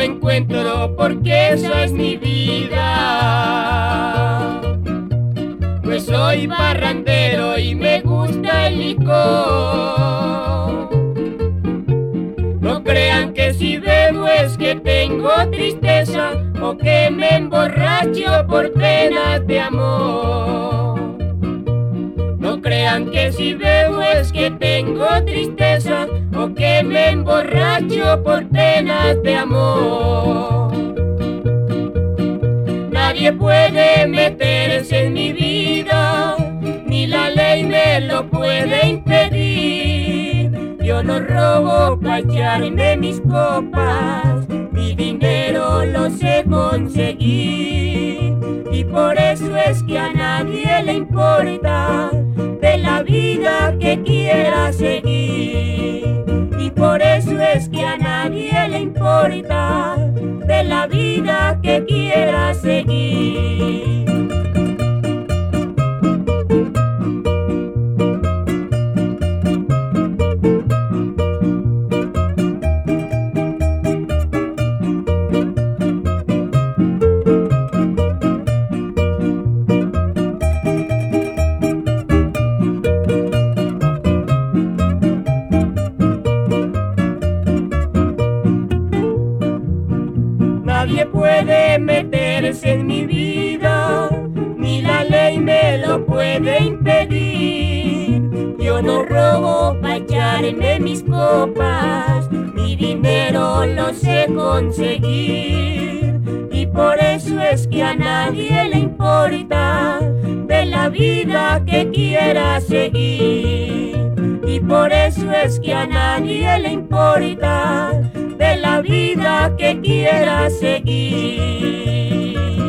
encuentro porque esa es mi vida. Pues soy parrandero y me gusta el licor. No crean que si bebo es que tengo tristeza o que me emborracho por penas de amor. No crean que si bebo es que tengo tristeza o que me emborracho por penas de amor. Nadie puede meterse en mi vida, ni la ley me lo puede impedir. Yo no robo pa' echarme mis copas, mi dinero lo sé conseguir. Y por eso es que a nadie le importa de la vida que quiera seguir. Y por eso es que a nadie le importa de la vida que quiera seguir. Nadie puede meterse en mi vida, ni la ley me lo puede impedir. Yo no robo pa' echarme mis copas, mi dinero lo sé conseguir. Y por eso es que a nadie le importa de la vida que quiera seguir. Y por eso es que a nadie le importa de la vida que quiera seguir.